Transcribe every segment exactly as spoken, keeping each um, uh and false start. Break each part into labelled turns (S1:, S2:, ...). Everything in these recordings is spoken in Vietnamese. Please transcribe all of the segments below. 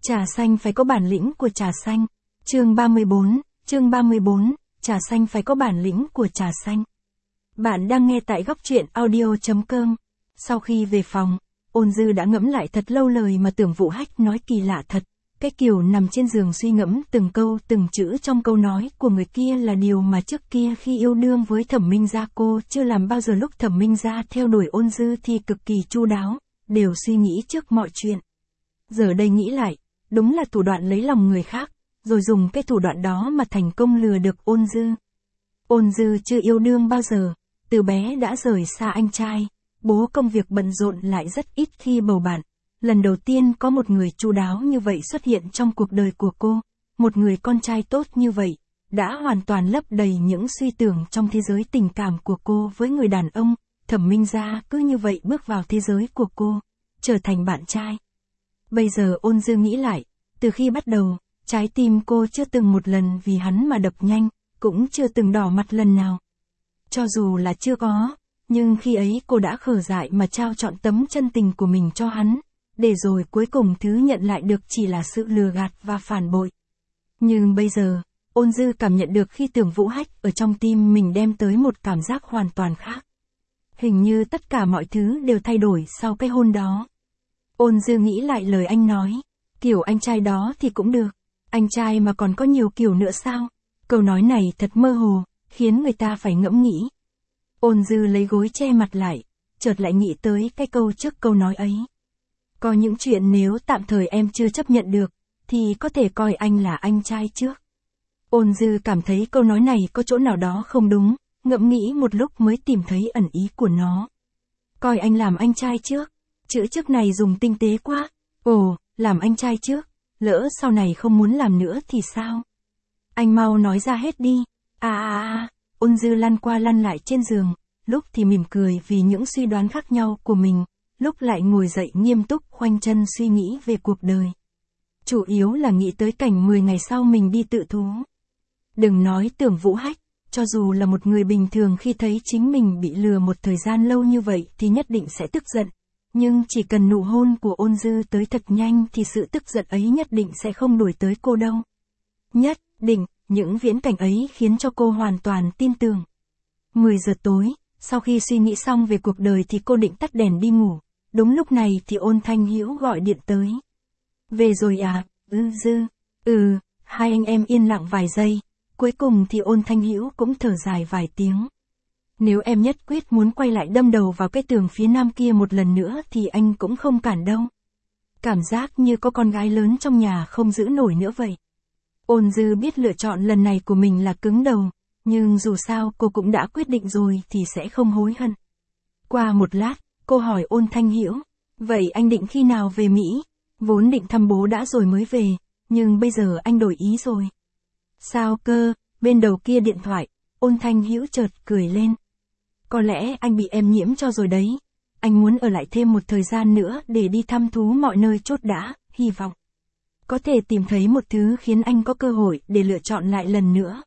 S1: Trà xanh phải có bản lĩnh của trà xanh. Chương ba mươi bốn, chương ba mươi bốn, trà xanh phải có bản lĩnh của trà xanh. Bạn đang nghe tại góc truyện audio chấm com. Sau khi về phòng, Ôn Dư đã ngẫm lại thật lâu lời mà Tưởng Vũ Hách nói kỳ lạ thật. Cái kiểu nằm trên giường suy ngẫm từng câu từng chữ trong câu nói của người kia là điều mà trước kia khi yêu đương với Thẩm Minh Gia cô chưa làm bao giờ. Lúc Thẩm Minh Gia theo đuổi Ôn Dư thì cực kỳ chu đáo, đều suy nghĩ trước mọi chuyện. Giờ đây nghĩ lại, đúng là thủ đoạn lấy lòng người khác, rồi dùng cái thủ đoạn đó mà thành công lừa được Ôn Dư. Ôn Dư chưa yêu đương bao giờ, từ bé đã rời xa anh trai, bố công việc bận rộn lại rất ít khi bầu bạn. Lần đầu tiên có một người chu đáo như vậy xuất hiện trong cuộc đời của cô, một người con trai tốt như vậy, đã hoàn toàn lấp đầy những suy tưởng trong thế giới tình cảm của cô với người đàn ông. Thẩm Minh Gia cứ như vậy bước vào thế giới của cô, trở thành bạn trai. Bây giờ Ôn Dư nghĩ lại, từ khi bắt đầu, trái tim cô chưa từng một lần vì hắn mà đập nhanh, cũng chưa từng đỏ mặt lần nào. Cho dù là chưa có, nhưng khi ấy cô đã khờ dại mà trao trọn tấm chân tình của mình cho hắn, để rồi cuối cùng thứ nhận lại được chỉ là sự lừa gạt và phản bội. Nhưng bây giờ, Ôn Dư cảm nhận được khi Tưởng Vũ Hách ở trong tim mình đem tới một cảm giác hoàn toàn khác. Hình như tất cả mọi thứ đều thay đổi sau cái hôn đó. Ôn Dư nghĩ lại lời anh nói, kiểu anh trai đó thì cũng được, anh trai mà còn có nhiều kiểu nữa sao? Câu nói này thật mơ hồ, khiến người ta phải ngẫm nghĩ. Ôn Dư lấy gối che mặt lại, chợt lại nghĩ tới cái câu trước câu nói ấy. Có những chuyện nếu tạm thời em chưa chấp nhận được, thì có thể coi anh là anh trai trước. Ôn Dư cảm thấy câu nói này có chỗ nào đó không đúng, ngẫm nghĩ một lúc mới tìm thấy ẩn ý của nó. Coi anh làm anh trai trước, chữ trước này dùng tinh tế quá. Ồ, làm anh trai trước, lỡ sau này không muốn làm nữa thì sao? Anh mau nói ra hết đi. À à à, Ôn Dư lăn qua lăn lại trên giường, lúc thì mỉm cười vì những suy đoán khác nhau của mình, lúc lại ngồi dậy nghiêm túc khoanh chân suy nghĩ về cuộc đời. Chủ yếu là nghĩ tới cảnh mười ngày sau mình đi tự thú. Đừng nói Tưởng Vũ Hách, cho dù là một người bình thường khi thấy chính mình bị lừa một thời gian lâu như vậy thì nhất định sẽ tức giận. Nhưng chỉ cần nụ hôn của Ôn Dư tới thật nhanh thì sự tức giận ấy nhất định sẽ không đuổi tới cô đâu. Nhất định, những viễn cảnh ấy khiến cho cô hoàn toàn tin tưởng. mười giờ tối, sau khi suy nghĩ xong về cuộc đời thì cô định tắt đèn đi ngủ. Đúng lúc này thì Ôn Thanh Hữu gọi điện tới. Về rồi à, ừ Dư, ừ, hai anh em yên lặng vài giây. Cuối cùng thì Ôn Thanh Hữu cũng thở dài vài tiếng. Nếu em nhất quyết muốn quay lại đâm đầu vào cái tường phía nam kia một lần nữa thì anh cũng không cản đâu. Cảm giác như có con gái lớn trong nhà không giữ nổi nữa vậy. Ôn Dư biết lựa chọn lần này của mình là cứng đầu, nhưng dù sao cô cũng đã quyết định rồi thì sẽ không hối hận. Qua một lát, cô hỏi Ôn Thanh Hữu, vậy anh định khi nào về Mỹ? Vốn định thăm bố đã rồi mới về, nhưng bây giờ anh đổi ý rồi. Sao cơ? Bên đầu kia điện thoại, Ôn Thanh Hữu chợt cười lên. Có lẽ anh bị em nhiễm cho rồi đấy. Anh muốn ở lại thêm một thời gian nữa để đi thăm thú mọi nơi chốt đã, hy vọng có thể tìm thấy một thứ khiến anh có cơ hội để lựa chọn lại lần nữa.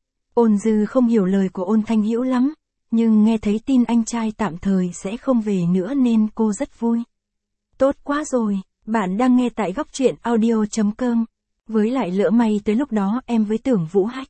S1: Ôn Dư không hiểu lời của Ôn Thanh Hữu lắm, nhưng nghe thấy tin anh trai tạm thời sẽ không về nữa nên cô rất vui. Tốt quá rồi, bạn đang nghe tại góc truyện audio chấm com. Với lại lỡ may tới lúc đó em với Tưởng Vũ Hách.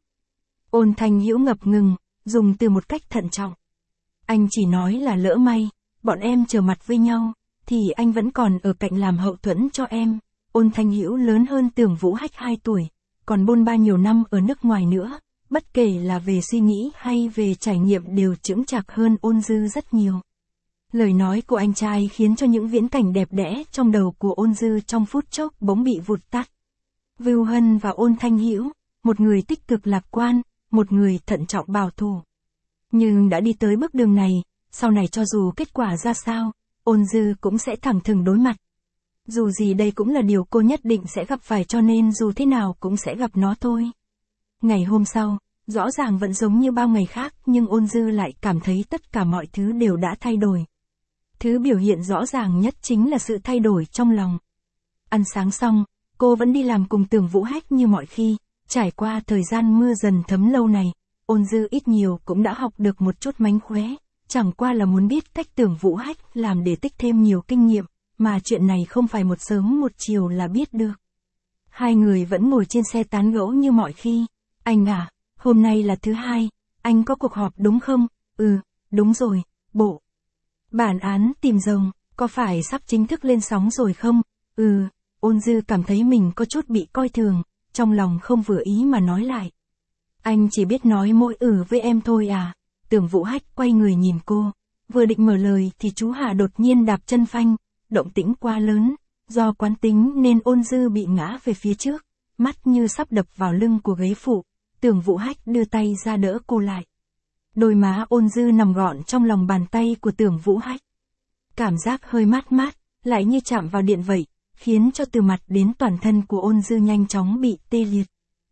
S1: Ôn Thanh Hữu ngập ngừng, dùng từ một cách thận trọng. Anh chỉ nói là lỡ may, bọn em trở mặt với nhau, thì anh vẫn còn ở cạnh làm hậu thuẫn cho em. Ôn Thanh Hữu lớn hơn Tưởng Vũ Hách hai tuổi, còn bôn ba nhiều năm ở nước ngoài nữa, bất kể là về suy nghĩ hay về trải nghiệm đều chững chạc hơn Ôn Dư rất nhiều. Lời nói của anh trai khiến cho những viễn cảnh đẹp đẽ trong đầu của Ôn Dư trong phút chốc bỗng bị vụt tắt. Vưu Hân và Ôn Thanh Hữu, một người tích cực lạc quan, một người thận trọng bảo thủ. Nhưng đã đi tới bước đường này, sau này cho dù kết quả ra sao, Ôn Dư cũng sẽ thẳng thừng đối mặt. Dù gì đây cũng là điều cô nhất định sẽ gặp phải cho nên dù thế nào cũng sẽ gặp nó thôi. Ngày hôm sau, rõ ràng vẫn giống như bao ngày khác nhưng Ôn Dư lại cảm thấy tất cả mọi thứ đều đã thay đổi. Thứ biểu hiện rõ ràng nhất chính là sự thay đổi trong lòng. Ăn sáng xong, cô vẫn đi làm cùng Tưởng Vũ Hách như mọi khi, trải qua thời gian mưa dần thấm lâu này, Ôn Dư ít nhiều cũng đã học được một chút mánh khóe, chẳng qua là muốn biết cách Tưởng Vũ Hách làm để tích thêm nhiều kinh nghiệm, mà chuyện này không phải một sớm một chiều là biết được. Hai người vẫn ngồi trên xe tán gẫu như mọi khi. Anh à, hôm nay là thứ hai, anh có cuộc họp đúng không? Ừ, đúng rồi, bộ. Bản án tìm rồng, có phải sắp chính thức lên sóng rồi không? Ừ, Ôn Dư cảm thấy mình có chút bị coi thường, trong lòng không vừa ý mà nói lại. Anh chỉ biết nói mỗi ừ với em thôi à. Tưởng Vũ Hách quay người nhìn cô, vừa định mở lời thì chú Hà đột nhiên đạp chân phanh, động tĩnh quá lớn, do quán tính nên Ôn Dư bị ngã về phía trước, mắt như sắp đập vào lưng của ghế phụ. Tưởng Vũ Hách đưa tay ra đỡ cô lại. Đôi má Ôn Dư nằm gọn trong lòng bàn tay của Tưởng Vũ Hách. Cảm giác hơi mát mát, lại như chạm vào điện vậy, khiến cho từ mặt đến toàn thân của Ôn Dư nhanh chóng bị tê liệt.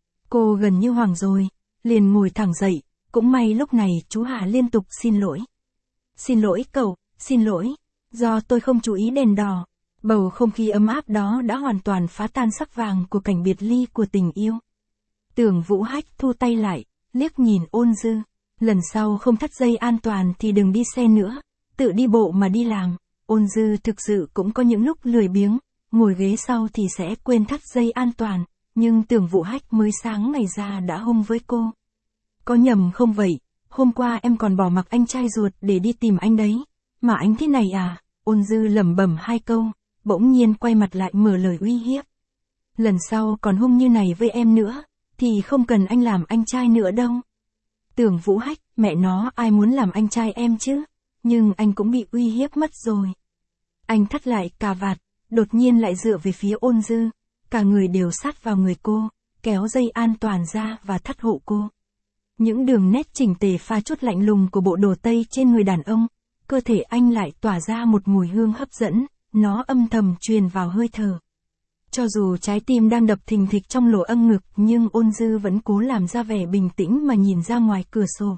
S1: Cô gần như hoảng rồi, liền ngồi thẳng dậy, cũng may lúc này chú Hà liên tục xin lỗi. Xin lỗi cậu, xin lỗi, do tôi không chú ý đèn đỏ. Bầu không khí ấm áp đó đã hoàn toàn phá tan sắc vàng của cảnh biệt ly của tình yêu. Tưởng Vũ Hách thu tay lại, liếc nhìn Ôn Dư. Lần sau không thắt dây an toàn thì đừng đi xe nữa, tự đi bộ mà đi làm. Ôn Dư thực sự cũng có những lúc lười biếng, ngồi ghế sau thì sẽ quên thắt dây an toàn, nhưng Tưởng Vũ Hách mới sáng ngày ra đã hung với cô. Có nhầm không vậy, hôm qua em còn bỏ mặc anh trai ruột để đi tìm anh đấy, mà anh thế này à? Ôn Dư lẩm bẩm hai câu, bỗng nhiên quay mặt lại mở lời uy hiếp. Lần sau còn hung như này với em nữa, thì không cần anh làm anh trai nữa đâu. Tưởng Vũ Hách, mẹ nó ai muốn làm anh trai em chứ, nhưng anh cũng bị uy hiếp mất rồi. Anh thắt lại cà vạt, đột nhiên lại dựa về phía Ôn Dư, cả người đều sát vào người cô, kéo dây an toàn ra và thắt hộ cô. Những đường nét chỉnh tề pha chút lạnh lùng của bộ đồ tây trên người đàn ông, cơ thể anh lại tỏa ra một mùi hương hấp dẫn, nó âm thầm truyền vào hơi thở. Cho dù trái tim đang đập thình thịch trong lỗ âng ngực nhưng Ôn Dư vẫn cố làm ra vẻ bình tĩnh mà nhìn ra ngoài cửa sổ.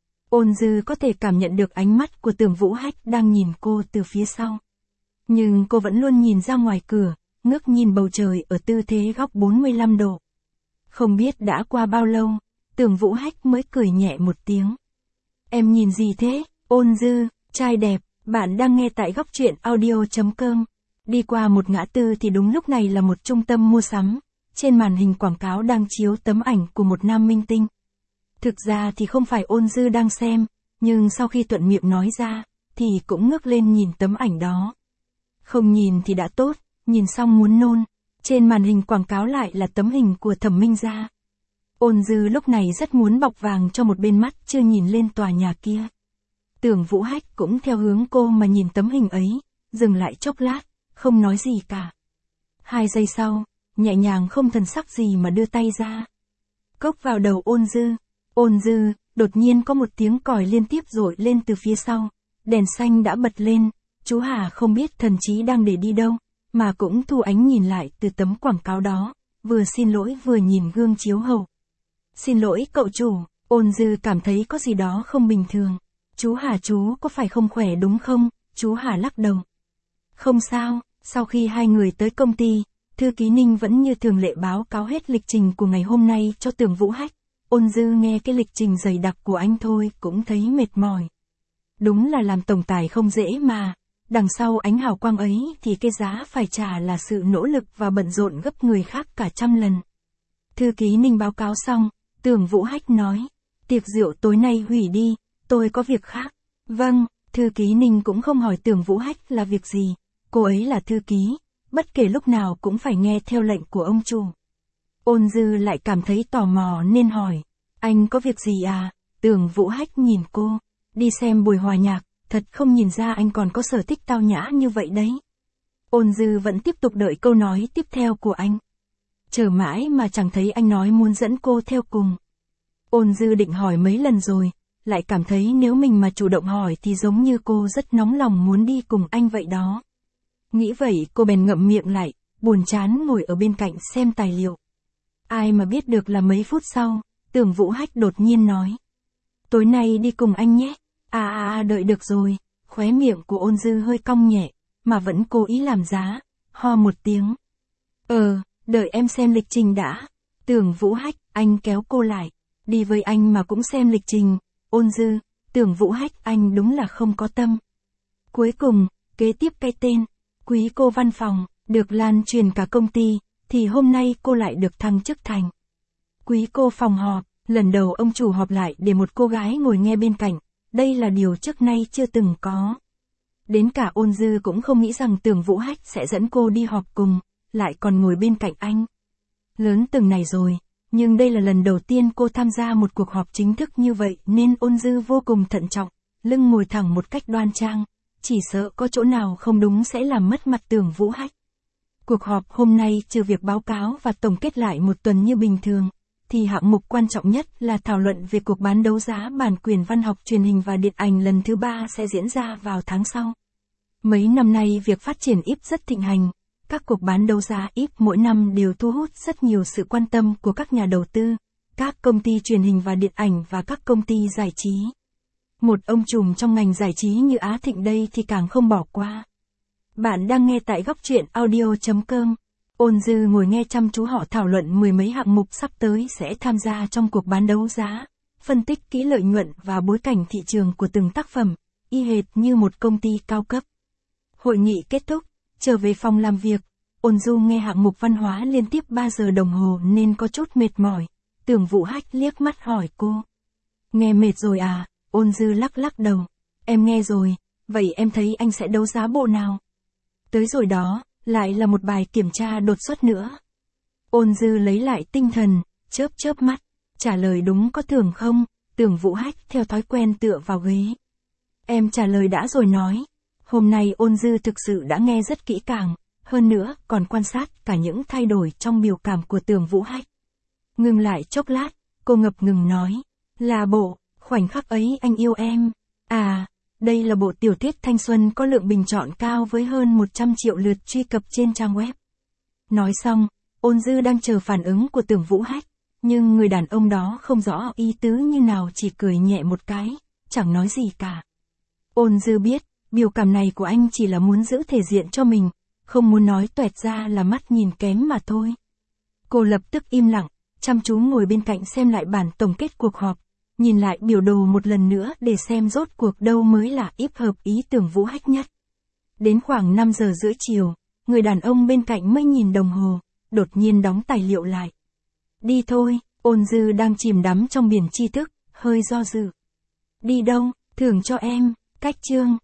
S1: Ôn Dư có thể cảm nhận được ánh mắt của Tưởng Vũ Hách đang nhìn cô từ phía sau. Nhưng cô vẫn luôn nhìn ra ngoài cửa, ngước nhìn bầu trời ở tư thế góc bốn mươi lăm độ. Không biết đã qua bao lâu, Tưởng Vũ Hách mới cười nhẹ một tiếng. Em nhìn gì thế? Ôn Dư, trai đẹp, bạn đang nghe tại góc truyện audio chấm com. Đi qua một ngã tư thì đúng lúc này là một trung tâm mua sắm. Trên màn hình quảng cáo đang chiếu tấm ảnh của một nam minh tinh. Thực ra thì không phải Ôn Dư đang xem, nhưng sau khi thuận miệng nói ra, thì cũng ngước lên nhìn tấm ảnh đó. Không nhìn thì đã tốt, nhìn xong muốn nôn. Trên màn hình quảng cáo lại là tấm hình của Thẩm Minh Gia. Ôn Dư lúc này rất muốn bọc vàng cho một bên mắt chưa nhìn lên tòa nhà kia. Tưởng Vũ Hách cũng theo hướng cô mà nhìn tấm hình ấy, dừng lại chốc lát, không nói gì cả. Hai giây sau, nhẹ nhàng không thần sắc gì mà đưa tay ra. Cốc vào đầu Ôn Dư. Ôn Dư, đột nhiên có một tiếng còi liên tiếp rội lên từ phía sau. Đèn xanh đã bật lên, chú Hà không biết thần trí đang để đi đâu, mà cũng thu ánh nhìn lại từ tấm quảng cáo đó, vừa xin lỗi vừa nhìn gương chiếu hậu. Xin lỗi cậu chủ, Ôn Dư cảm thấy có gì đó không bình thường. Chú Hà chú có phải không khỏe đúng không? Chú Hà lắc đầu. Không sao, sau khi hai người tới công ty, thư ký Ninh vẫn như thường lệ báo cáo hết lịch trình của ngày hôm nay cho Tưởng Vũ Hách. Ôn Dư nghe cái lịch trình dày đặc của anh thôi cũng thấy mệt mỏi. Đúng là làm tổng tài không dễ mà, đằng sau ánh hào quang ấy thì cái giá phải trả là sự nỗ lực và bận rộn gấp người khác cả trăm lần. Thư ký Ninh báo cáo xong, Tưởng Vũ Hách nói, tiệc rượu tối nay hủy đi, tôi có việc khác. Vâng, thư ký Ninh cũng không hỏi Tưởng Vũ Hách là việc gì, cô ấy là thư ký, bất kể lúc nào cũng phải nghe theo lệnh của ông chủ. Ôn Dư lại cảm thấy tò mò nên hỏi, anh có việc gì à? Tưởng Vũ Hách nhìn cô, đi xem buổi hòa nhạc, thật không nhìn ra anh còn có sở thích tao nhã như vậy đấy. Ôn Dư vẫn tiếp tục đợi câu nói tiếp theo của anh. Chờ mãi mà chẳng thấy anh nói muốn dẫn cô theo cùng. Ôn Dư định hỏi mấy lần rồi, lại cảm thấy nếu mình mà chủ động hỏi thì giống như cô rất nóng lòng muốn đi cùng anh vậy đó. Nghĩ vậy cô bèn ngậm miệng lại, buồn chán ngồi ở bên cạnh xem tài liệu. Ai mà biết được là mấy phút sau, Tưởng Vũ Hách đột nhiên nói. Tối nay đi cùng anh nhé. À à à đợi được rồi, khóe miệng của Ôn Dư hơi cong nhẹ, mà vẫn cố ý làm giá, ho một tiếng. Ờ, đợi em xem lịch trình đã. Tưởng Vũ Hách, anh kéo cô lại, đi với anh mà cũng xem lịch trình. Ôn Dư, Tưởng Vũ Hách anh đúng là không có tâm. Cuối cùng, kế tiếp cái tên, quý cô văn phòng, được lan truyền cả công ty, thì hôm nay cô lại được thăng chức thành quý cô phòng họp. Lần đầu ông chủ họp lại để một cô gái ngồi nghe bên cạnh, đây là điều trước nay chưa từng có. Đến cả Ôn Dư cũng không nghĩ rằng Tưởng Vũ Hách sẽ dẫn cô đi họp cùng, lại còn ngồi bên cạnh anh. Lớn từng này rồi, nhưng đây là lần đầu tiên cô tham gia một cuộc họp chính thức như vậy nên Ôn Dư vô cùng thận trọng, lưng ngồi thẳng một cách đoan trang, chỉ sợ có chỗ nào không đúng sẽ làm mất mặt Tưởng Vũ Hách. Cuộc họp hôm nay trừ việc báo cáo và tổng kết lại một tuần như bình thường, thì hạng mục quan trọng nhất là thảo luận về cuộc bán đấu giá bản quyền văn học truyền hình và điện ảnh lần thứ ba sẽ diễn ra vào tháng sau. Mấy năm nay việc phát triển i pê rất thịnh hành, các cuộc bán đấu giá i pê mỗi năm đều thu hút rất nhiều sự quan tâm của các nhà đầu tư, các công ty truyền hình và điện ảnh và các công ty giải trí. Một ông trùm trong ngành giải trí như Á Thịnh đây thì càng không bỏ qua. Bạn đang nghe tại góc truyện audio chấm com. Ôn Dư ngồi nghe chăm chú họ thảo luận mười mấy hạng mục sắp tới sẽ tham gia trong cuộc bán đấu giá, phân tích kỹ lợi nhuận và bối cảnh thị trường của từng tác phẩm, y hệt như một công ty cao cấp. Hội nghị kết thúc, trở về phòng làm việc, Ôn Dư nghe hạng mục văn hóa liên tiếp ba giờ đồng hồ nên có chút mệt mỏi. Tưởng Vũ Hách liếc mắt hỏi cô. Nghe mệt rồi à? Ôn Dư lắc lắc đầu. Em nghe rồi, vậy em thấy anh sẽ đấu giá bộ nào? Tới rồi đó, lại là một bài kiểm tra đột xuất nữa. Ôn Dư lấy lại tinh thần, chớp chớp mắt, trả lời đúng có thưởng không? Tưởng Vũ Hách theo thói quen tựa vào ghế. Em trả lời đã rồi nói. Hôm nay Ôn Dư thực sự đã nghe rất kỹ càng, hơn nữa còn quan sát cả những thay đổi trong biểu cảm của Tưởng Vũ Hách. Ngừng lại chốc lát, cô ngập ngừng nói. Là bộ, khoảnh khắc ấy anh yêu em. À, đây là bộ tiểu thuyết thanh xuân có lượng bình chọn cao với hơn một trăm triệu lượt truy cập trên trang web. Nói xong, Ôn Dư đang chờ phản ứng của Tưởng Vũ Hách, nhưng người đàn ông đó không rõ ý tứ như nào, chỉ cười nhẹ một cái, chẳng nói gì cả. Ôn Dư biết, biểu cảm này của anh chỉ là muốn giữ thể diện cho mình, không muốn nói toẹt ra là mắt nhìn kém mà thôi. Cô lập tức im lặng, chăm chú ngồi bên cạnh xem lại bản tổng kết cuộc họp, nhìn lại biểu đồ một lần nữa để xem rốt cuộc đâu mới là i pê hợp ý Tưởng Vũ Hách nhất. Đến khoảng năm giờ rưỡi chiều, người đàn ông bên cạnh mới nhìn đồng hồ, đột nhiên đóng tài liệu lại. Đi thôi, Ôn Dư đang chìm đắm trong biển tri thức, hơi do dự. Đi đâu, thưởng cho em, cách chương.